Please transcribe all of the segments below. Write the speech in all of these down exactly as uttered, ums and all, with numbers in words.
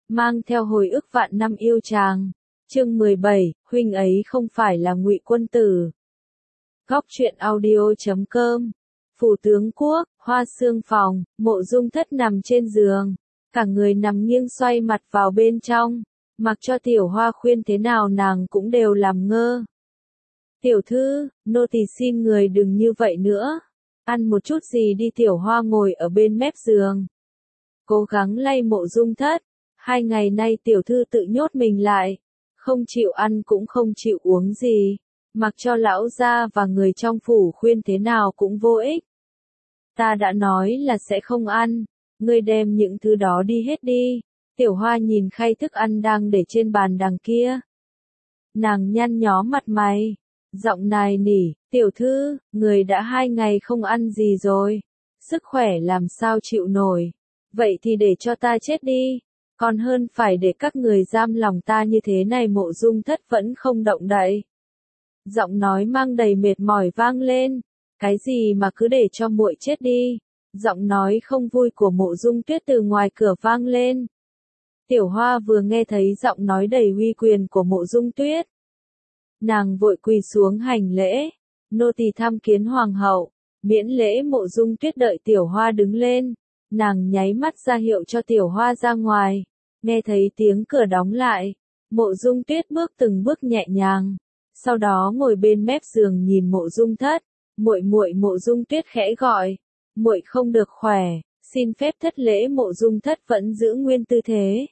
mang theo hồi ức vạn năm yêu chàng. Chương mười bảy, huynh ấy không phải là Ngụy Quân Tử. Góc truyện audio chấm com. Phủ tướng quốc, Hoa Sương phòng, Mộ Dung Thất nằm trên giường, cả người nằm nghiêng xoay mặt vào bên trong, mặc cho Tiểu Hoa khuyên thế nào nàng cũng đều làm ngơ. Tiểu thư, nô tỳ xin người đừng như vậy nữa, ăn một chút gì đi. Tiểu Hoa ngồi ở bên mép giường, cố gắng lay Mộ Dung Thất. Hai ngày nay tiểu thư tự nhốt mình lại, không chịu ăn cũng không chịu uống gì, mặc cho lão gia và người trong phủ khuyên thế nào cũng vô ích. Ta đã nói là sẽ không ăn, ngươi đem những thứ đó đi hết đi. Tiểu Hoa nhìn khay thức ăn đang để trên bàn đằng kia, nàng nhăn nhó mặt mày, giọng nài nỉ, tiểu thư, người đã hai ngày không ăn gì rồi, sức khỏe làm sao chịu nổi, vậy thì để cho ta chết đi, còn hơn phải để các người giam lòng ta như thế này. Mộ Dung Thất vẫn không động đậy, giọng nói mang đầy mệt mỏi vang lên, cái gì mà cứ để cho muội chết đi. Giọng nói không vui của Mộ Dung Tuyết từ ngoài cửa vang lên. Tiểu Hoa vừa nghe thấy giọng nói đầy uy quyền của Mộ Dung Tuyết, nàng vội quỳ xuống hành lễ, nô tỳ tham kiến hoàng hậu. Miễn lễ. Mộ Dung Tuyết đợi Tiểu Hoa đứng lên, nàng nháy mắt ra hiệu cho Tiểu Hoa ra ngoài. Nghe thấy tiếng cửa đóng lại, Mộ Dung Tuyết bước từng bước nhẹ nhàng, sau đó ngồi bên mép giường nhìn Mộ Dung Thất. Muội muội. Mộ Dung Tuyết khẽ gọi, muội không được khỏe, xin phép thất lễ. Mộ Dung Thất vẫn giữ nguyên tư thế,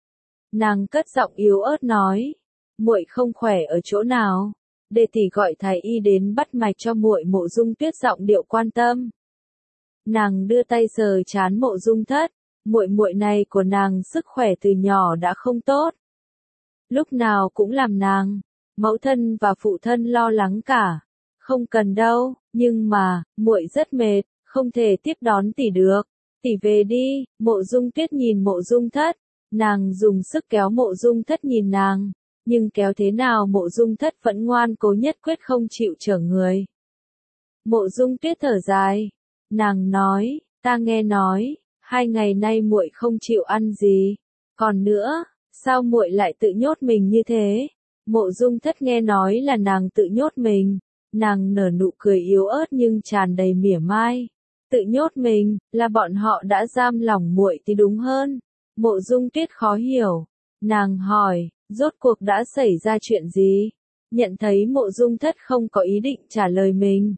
nàng cất giọng yếu ớt nói, muội không khỏe ở chỗ nào, để tỷ gọi thái y đến bắt mạch cho muội. Mộ Dung Tuyết giọng điệu quan tâm, nàng đưa tay sờ trán Mộ Dung Thất. Muội muội này của nàng sức khỏe từ nhỏ đã không tốt, lúc nào cũng làm nàng, mẫu thân và phụ thân lo lắng cả. Không cần đâu, nhưng mà muội rất mệt, không thể tiếp đón tỷ được, tỷ về đi. Mộ Dung Tuyết nhìn Mộ Dung Thất, nàng dùng sức kéo Mộ Dung Thất nhìn nàng, nhưng kéo thế nào Mộ Dung Thất vẫn ngoan cố nhất quyết không chịu chở người. Mộ Dung Tuyết thở dài, nàng nói, ta nghe nói, hai ngày nay muội không chịu ăn gì, còn nữa, sao muội lại tự nhốt mình như thế? Mộ Dung Thất nghe nói là nàng tự nhốt mình, nàng nở nụ cười yếu ớt nhưng tràn đầy mỉa mai. Tự nhốt mình, là bọn họ đã giam lỏng muội thì đúng hơn. Mộ Dung Tuyết khó hiểu, nàng hỏi, rốt cuộc đã xảy ra chuyện gì? Nhận thấy Mộ Dung Thất không có ý định trả lời mình,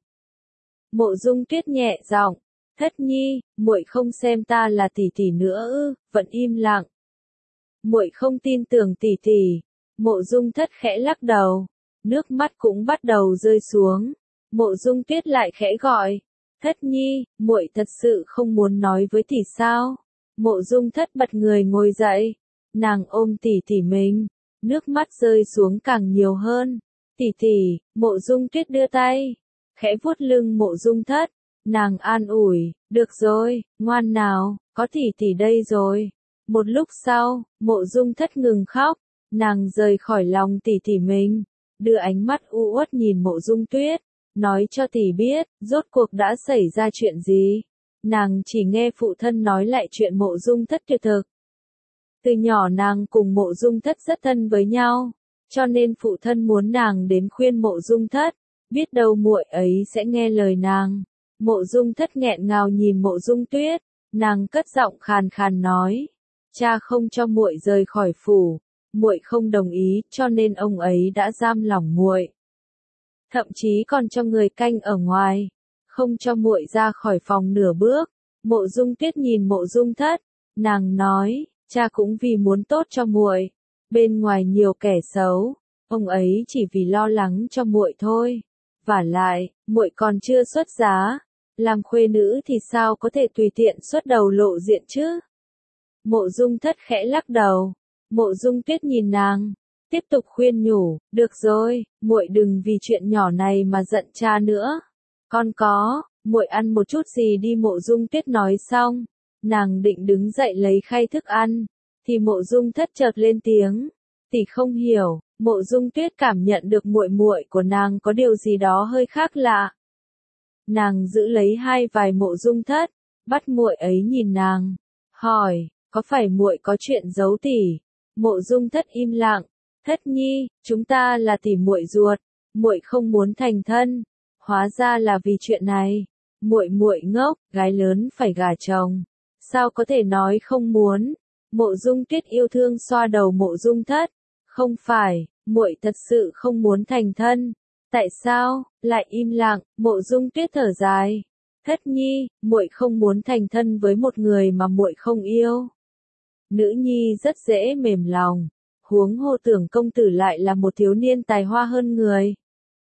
Mộ Dung Tuyết nhẹ giọng, Thất nhi, muội không xem ta là tỷ tỷ nữa ư? Vẫn im lặng. Muội không tin tưởng tỷ tỷ. Mộ Dung Thất khẽ lắc đầu, nước mắt cũng bắt đầu rơi xuống. Mộ Dung Tuyết lại khẽ gọi, Thất nhi, muội thật sự không muốn nói với tỷ sao? Mộ Dung Thất bật người ngồi dậy, nàng ôm tỷ tỷ mình, nước mắt rơi xuống càng nhiều hơn. Tỷ tỷ. Mộ Dung Tuyết đưa tay, khẽ vuốt lưng Mộ Dung Thất, nàng an ủi, được rồi, ngoan nào, có tỷ tỷ đây rồi. Một lúc sau, Mộ Dung Thất ngừng khóc, nàng rời khỏi lòng tỷ tỷ mình, đưa ánh mắt u uất nhìn Mộ Dung Tuyết, nói cho tỷ biết, rốt cuộc đã xảy ra chuyện gì. Nàng chỉ nghe phụ thân nói lại chuyện Mộ Dung Thất tuyệt thực. Từ nhỏ nàng cùng Mộ Dung Thất rất thân với nhau, cho nên phụ thân muốn nàng đến khuyên Mộ Dung Thất, biết đâu muội ấy sẽ nghe lời nàng. Mộ Dung Thất nghẹn ngào nhìn Mộ Dung Tuyết, nàng cất giọng khàn khàn nói, cha không cho muội rời khỏi phủ, muội không đồng ý, cho nên ông ấy đã giam lỏng muội. Thậm chí còn cho người canh ở ngoài, không cho muội ra khỏi phòng nửa bước. Mộ Dung Tuyết nhìn Mộ Dung Thất, nàng nói, cha cũng vì muốn tốt cho muội, bên ngoài nhiều kẻ xấu, ông ấy chỉ vì lo lắng cho muội thôi. Vả lại, muội còn chưa xuất giá, làm khuê nữ thì sao có thể tùy tiện xuất đầu lộ diện chứ? Mộ Dung Thất khẽ lắc đầu. Mộ Dung Tuyết nhìn nàng, tiếp tục khuyên nhủ, được rồi, muội đừng vì chuyện nhỏ này mà giận cha nữa. Con có, muội ăn một chút gì đi. Mộ Dung Tuyết nói xong, nàng định đứng dậy lấy khay thức ăn, thì Mộ Dung Thất chợt lên tiếng, tỷ không hiểu. Mộ Dung Tuyết cảm nhận được muội muội của nàng có điều gì đó hơi khác lạ. Nàng giữ lấy hai vai Mộ Dung Thất, bắt muội ấy nhìn nàng, hỏi, có phải muội có chuyện giấu tỷ? Mộ Dung Thất im lặng, Thất nhi, chúng ta là tỷ muội ruột, muội không muốn thành thân, hóa ra là vì chuyện này. Muội muội ngốc, gái lớn phải gả chồng, sao có thể nói không muốn? Mộ Dung Tuyết yêu thương xoa đầu Mộ Dung Thất, không phải, muội thật sự không muốn thành thân. Tại sao? Lại im lặng, Mộ Dung Tuyết thở dài. Thất nhi, muội không muốn thành thân với một người mà muội không yêu. Nữ nhi rất dễ mềm lòng, huống hồ Tưởng công tử lại là một thiếu niên tài hoa hơn người.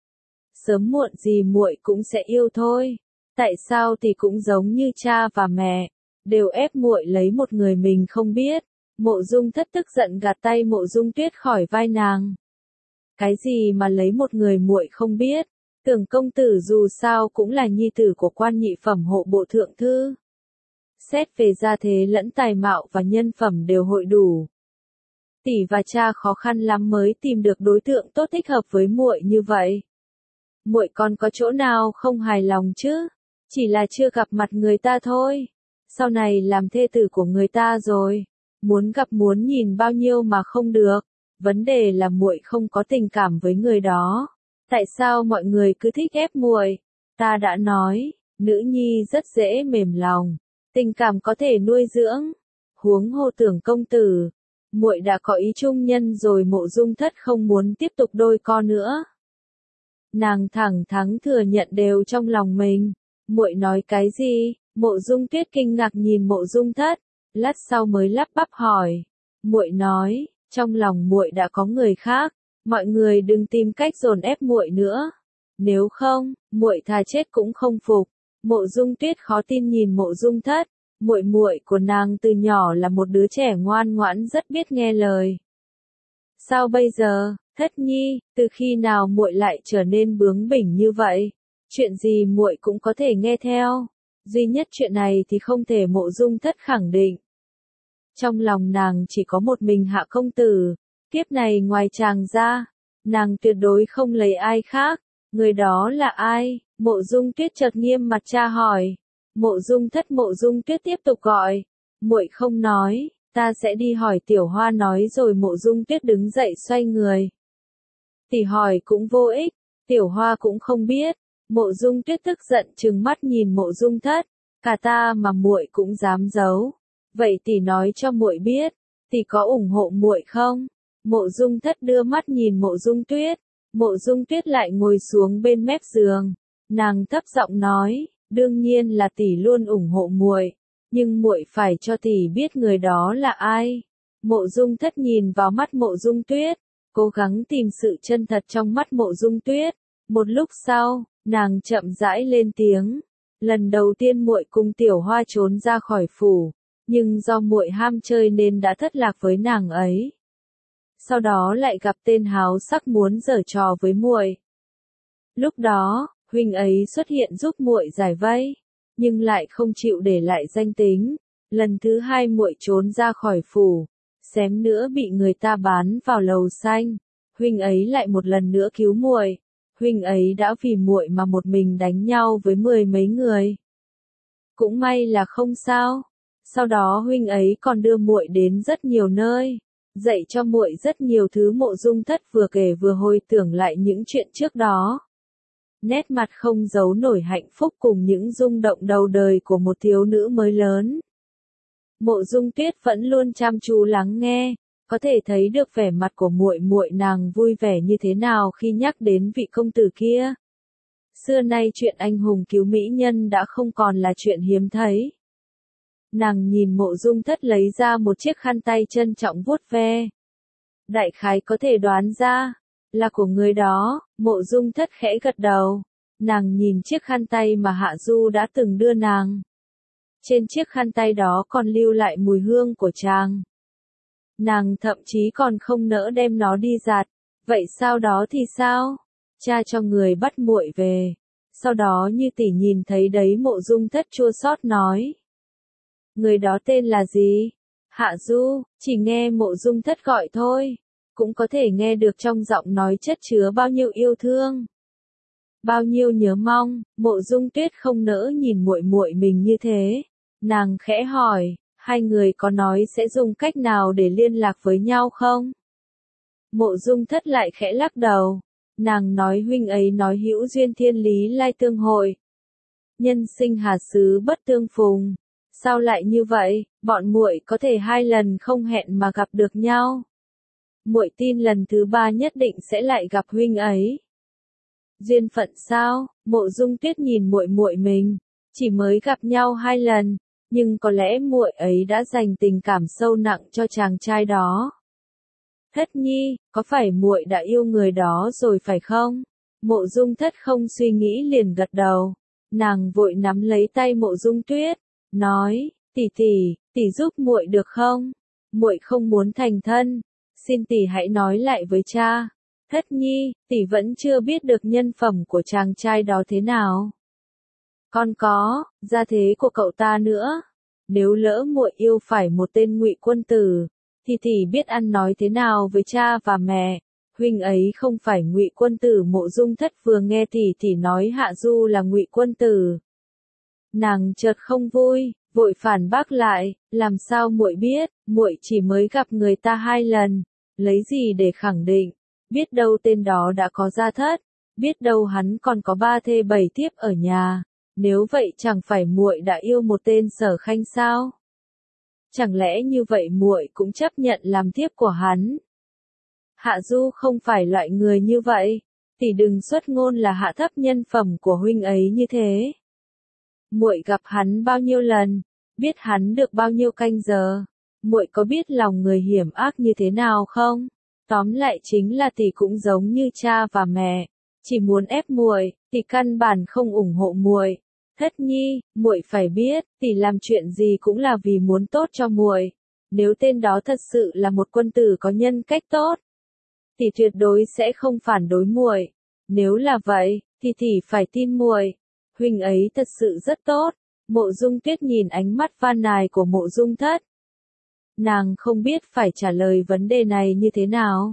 Sớm muộn gì muội cũng sẽ yêu thôi. Tại sao thì cũng giống như cha và mẹ, đều ép muội lấy một người mình không biết. Mộ Dung Thất tức giận gạt tay Mộ Dung Tuyết khỏi vai nàng. Cái gì mà lấy một người muội không biết? Tưởng công tử dù sao cũng là nhi tử của quan nhị phẩm hộ bộ thượng thư. Xét về gia thế lẫn tài mạo và nhân phẩm đều hội đủ. Tỷ và cha khó khăn lắm mới tìm được đối tượng tốt thích hợp với muội như vậy. Muội còn có chỗ nào không hài lòng chứ? Chỉ là chưa gặp mặt người ta thôi. Sau này làm thê tử của người ta rồi, muốn gặp muốn nhìn bao nhiêu mà không được. Vấn đề là muội không có tình cảm với người đó. Tại sao mọi người cứ thích ép muội? Ta đã nói, nữ nhi rất dễ mềm lòng, tình cảm có thể nuôi dưỡng. Huống hồ Tưởng công tử, muội đã có ý chung nhân rồi. Mộ Dung Thất không muốn tiếp tục đôi co nữa. Nàng thẳng thắn thừa nhận đều trong lòng mình. Muội nói cái gì? Mộ Dung Tuyết kinh ngạc nhìn Mộ Dung Thất, lát sau mới lắp bắp hỏi. Muội nói, trong lòng muội đã có người khác, mọi người đừng tìm cách dồn ép muội nữa. Nếu không, muội thà chết cũng không phục. Mộ Dung Tuyết khó tin nhìn Mộ Dung Thất, muội muội của nàng từ nhỏ là một đứa trẻ ngoan ngoãn rất biết nghe lời. Sao bây giờ, Thất nhi, từ khi nào muội lại trở nên bướng bỉnh như vậy? Chuyện gì muội cũng có thể nghe theo, duy nhất chuyện này thì không thể. Mộ Dung Thất khẳng định. Trong lòng nàng chỉ có một mình Hạ công tử, kiếp này ngoài chàng ra, nàng tuyệt đối không lấy ai khác. Người đó là ai? Mộ Dung Tuyết chợt nghiêm mặt tra hỏi. Mộ Dung Thất. Mộ Dung Tuyết tiếp tục gọi. Muội không nói, ta sẽ đi hỏi Tiểu Hoa nói rồi. Mộ Dung Tuyết đứng dậy xoay người. Tỷ hỏi cũng vô ích, Tiểu Hoa cũng không biết. Mộ Dung Tuyết tức giận trừng mắt nhìn Mộ Dung Thất, cả ta mà muội cũng dám giấu. Vậy tỷ nói cho muội biết, tỷ có ủng hộ muội không? Mộ Dung Thất đưa mắt nhìn Mộ Dung Tuyết, Mộ Dung Tuyết lại ngồi xuống bên mép giường, nàng thấp giọng nói, đương nhiên là tỷ luôn ủng hộ muội, nhưng muội phải cho tỷ biết người đó là ai. Mộ Dung Thất nhìn vào mắt Mộ Dung Tuyết, cố gắng tìm sự chân thật trong mắt Mộ Dung Tuyết. Một lúc sau, nàng chậm rãi lên tiếng, lần đầu tiên muội cùng Tiểu Hoa trốn ra khỏi phủ, nhưng do muội ham chơi nên đã thất lạc với nàng ấy. Sau đó lại gặp tên háo sắc muốn giở trò với muội. Lúc đó, huynh ấy xuất hiện giúp muội giải vây, nhưng lại không chịu để lại danh tính. Lần thứ hai muội trốn ra khỏi phủ, xém nữa bị người ta bán vào lầu xanh. Huynh ấy lại một lần nữa cứu muội. Huynh ấy đã vì muội mà một mình đánh nhau với mười mấy người. Cũng may là không sao. Sau đó huynh ấy còn đưa muội đến rất nhiều nơi, dạy cho muội rất nhiều thứ. Mộ Dung Thất vừa kể vừa hồi tưởng lại những chuyện trước đó. Nét mặt không giấu nổi hạnh phúc cùng những rung động đầu đời của một thiếu nữ mới lớn. Mộ Dung Tuyết vẫn luôn chăm chú lắng nghe, có thể thấy được vẻ mặt của muội muội nàng vui vẻ như thế nào khi nhắc đến vị công tử kia. Xưa nay chuyện anh hùng cứu mỹ nhân đã không còn là chuyện hiếm thấy. Nàng nhìn Mộ Dung Thất lấy ra một chiếc khăn tay trân trọng vuốt ve. Đại khái có thể đoán ra, là của người đó. Mộ Dung Thất khẽ gật đầu. Nàng nhìn chiếc khăn tay mà Hạ Du đã từng đưa nàng. Trên chiếc khăn tay đó còn lưu lại mùi hương của chàng. Nàng thậm chí còn không nỡ đem nó đi giặt. Vậy sau đó thì sao? Cha cho người bắt muội về. Sau đó như tỷ nhìn thấy đấy. Mộ Dung Thất chua xót nói. Người đó tên là gì? Hạ Du. Chỉ nghe Mộ Dung Thất gọi thôi, cũng có thể nghe được trong giọng nói chất chứa bao nhiêu yêu thương, bao nhiêu nhớ mong. Mộ Dung Tuyết không nỡ nhìn muội muội mình như thế, nàng khẽ hỏi, Hai người có nói sẽ dùng cách nào để liên lạc với nhau không? Mộ Dung Thất lại khẽ lắc đầu. Nàng nói huynh ấy nói hữu duyên thiên lý lai tương hội. Nhân sinh hà xứ bất tương phùng. Sao lại như vậy, bọn muội có thể hai lần không hẹn mà gặp được nhau. Muội tin lần thứ ba nhất định sẽ lại gặp huynh ấy. Duyên phận sao? Mộ Dung Tuyết nhìn muội muội mình, chỉ mới gặp nhau hai lần, nhưng có lẽ muội ấy đã dành tình cảm sâu nặng cho chàng trai đó. Thất nhi, có phải muội đã yêu người đó rồi phải không? Mộ Dung Thất không suy nghĩ liền gật đầu. Nàng vội nắm lấy tay Mộ Dung Tuyết, nói, tỷ tỷ, tỷ giúp muội được không? Muội không muốn thành thân, xin tỷ hãy nói lại với cha. Thất nhi, tỷ vẫn chưa biết được nhân phẩm của chàng trai đó thế nào. Còn có, gia thế của cậu ta nữa. Nếu lỡ muội yêu phải một tên ngụy quân tử, thì tỷ biết ăn nói thế nào với cha và mẹ. Huynh ấy không phải ngụy quân tử. Mộ Dung Thất vừa nghe tỷ tỷ nói Hạ Du là ngụy quân tử, nàng chợt không vui, vội phản bác lại, làm sao muội biết, muội chỉ mới gặp người ta hai lần, lấy gì để khẳng định, biết đâu tên đó đã có gia thất, biết đâu hắn còn có ba thê bảy thiếp ở nhà, nếu vậy chẳng phải muội đã yêu một tên Sở Khanh sao? Chẳng lẽ như vậy muội cũng chấp nhận làm thiếp của hắn? Hạ Du không phải loại người như vậy, tỷ đừng xuất ngôn là hạ thấp nhân phẩm của huynh ấy như thế. Muội gặp hắn bao nhiêu lần, biết hắn được bao nhiêu canh giờ, muội có biết lòng người hiểm ác như thế nào không? Tóm lại chính là tỷ cũng giống như cha và mẹ, chỉ muốn ép muội, tỷ căn bản không ủng hộ muội. Thất nhi, muội phải biết, tỷ làm chuyện gì cũng là vì muốn tốt cho muội. Nếu tên đó thật sự là một quân tử có nhân cách tốt, tỷ tuyệt đối sẽ không phản đối muội. Nếu là vậy, thì tỷ phải tin muội. Huynh ấy thật sự rất tốt. Mộ Dung Tuyết nhìn ánh mắt van nài của Mộ Dung Thất. Nàng không biết phải trả lời vấn đề này như thế nào,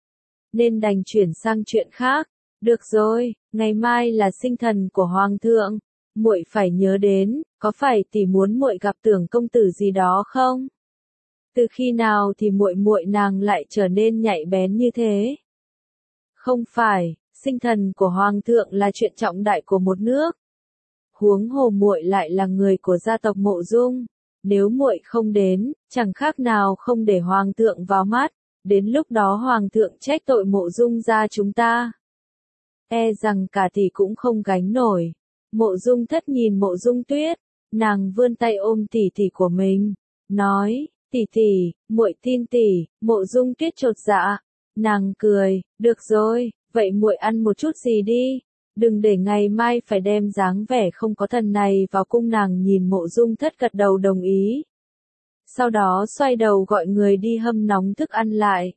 nên đành chuyển sang chuyện khác. Được rồi, ngày mai là sinh thần của Hoàng thượng, muội phải nhớ đến, có phải tỷ muốn muội gặp Tưởng công tử gì đó không? Từ khi nào thì muội muội nàng lại trở nên nhạy bén như thế? Không phải, sinh thần của Hoàng thượng là chuyện trọng đại của một nước. Huống hồ muội lại là người của gia tộc Mộ Dung, nếu muội không đến, chẳng khác nào không để Hoàng thượng vào mắt, đến lúc đó Hoàng thượng trách tội Mộ Dung gia chúng ta. E rằng cả tỷ cũng không gánh nổi. Mộ Dung Thất nhìn Mộ Dung Tuyết, nàng vươn tay ôm tỷ tỷ của mình, nói, tỷ tỷ, muội tin tỷ. Mộ Dung Tuyết chột dạ, nàng cười, được rồi, vậy muội ăn một chút gì đi, đừng để ngày mai phải đem dáng vẻ không có thần này vào cung. Nàng nhìn Mộ Dung Thất gật đầu đồng ý, sau đó xoay đầu gọi người đi hâm nóng thức ăn lại,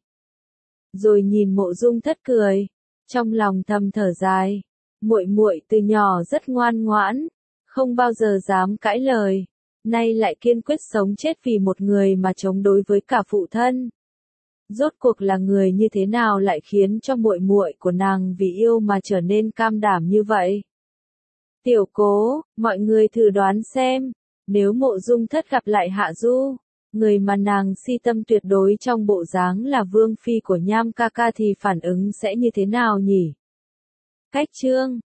rồi nhìn Mộ Dung Thất cười, trong lòng thầm thở dài, muội muội từ nhỏ rất ngoan ngoãn, không bao giờ dám cãi lời, nay lại kiên quyết sống chết vì một người mà chống đối với cả phụ thân. Rốt cuộc là người như thế nào lại khiến cho muội muội của nàng vì yêu mà trở nên cam đảm như vậy? Tiểu Cố, mọi người thử đoán xem, nếu Mộ Dung Thất gặp lại Hạ Du, người mà nàng si tâm tuyệt đối trong bộ dáng là vương phi của Nham ca ca thì phản ứng sẽ như thế nào nhỉ? Cách chương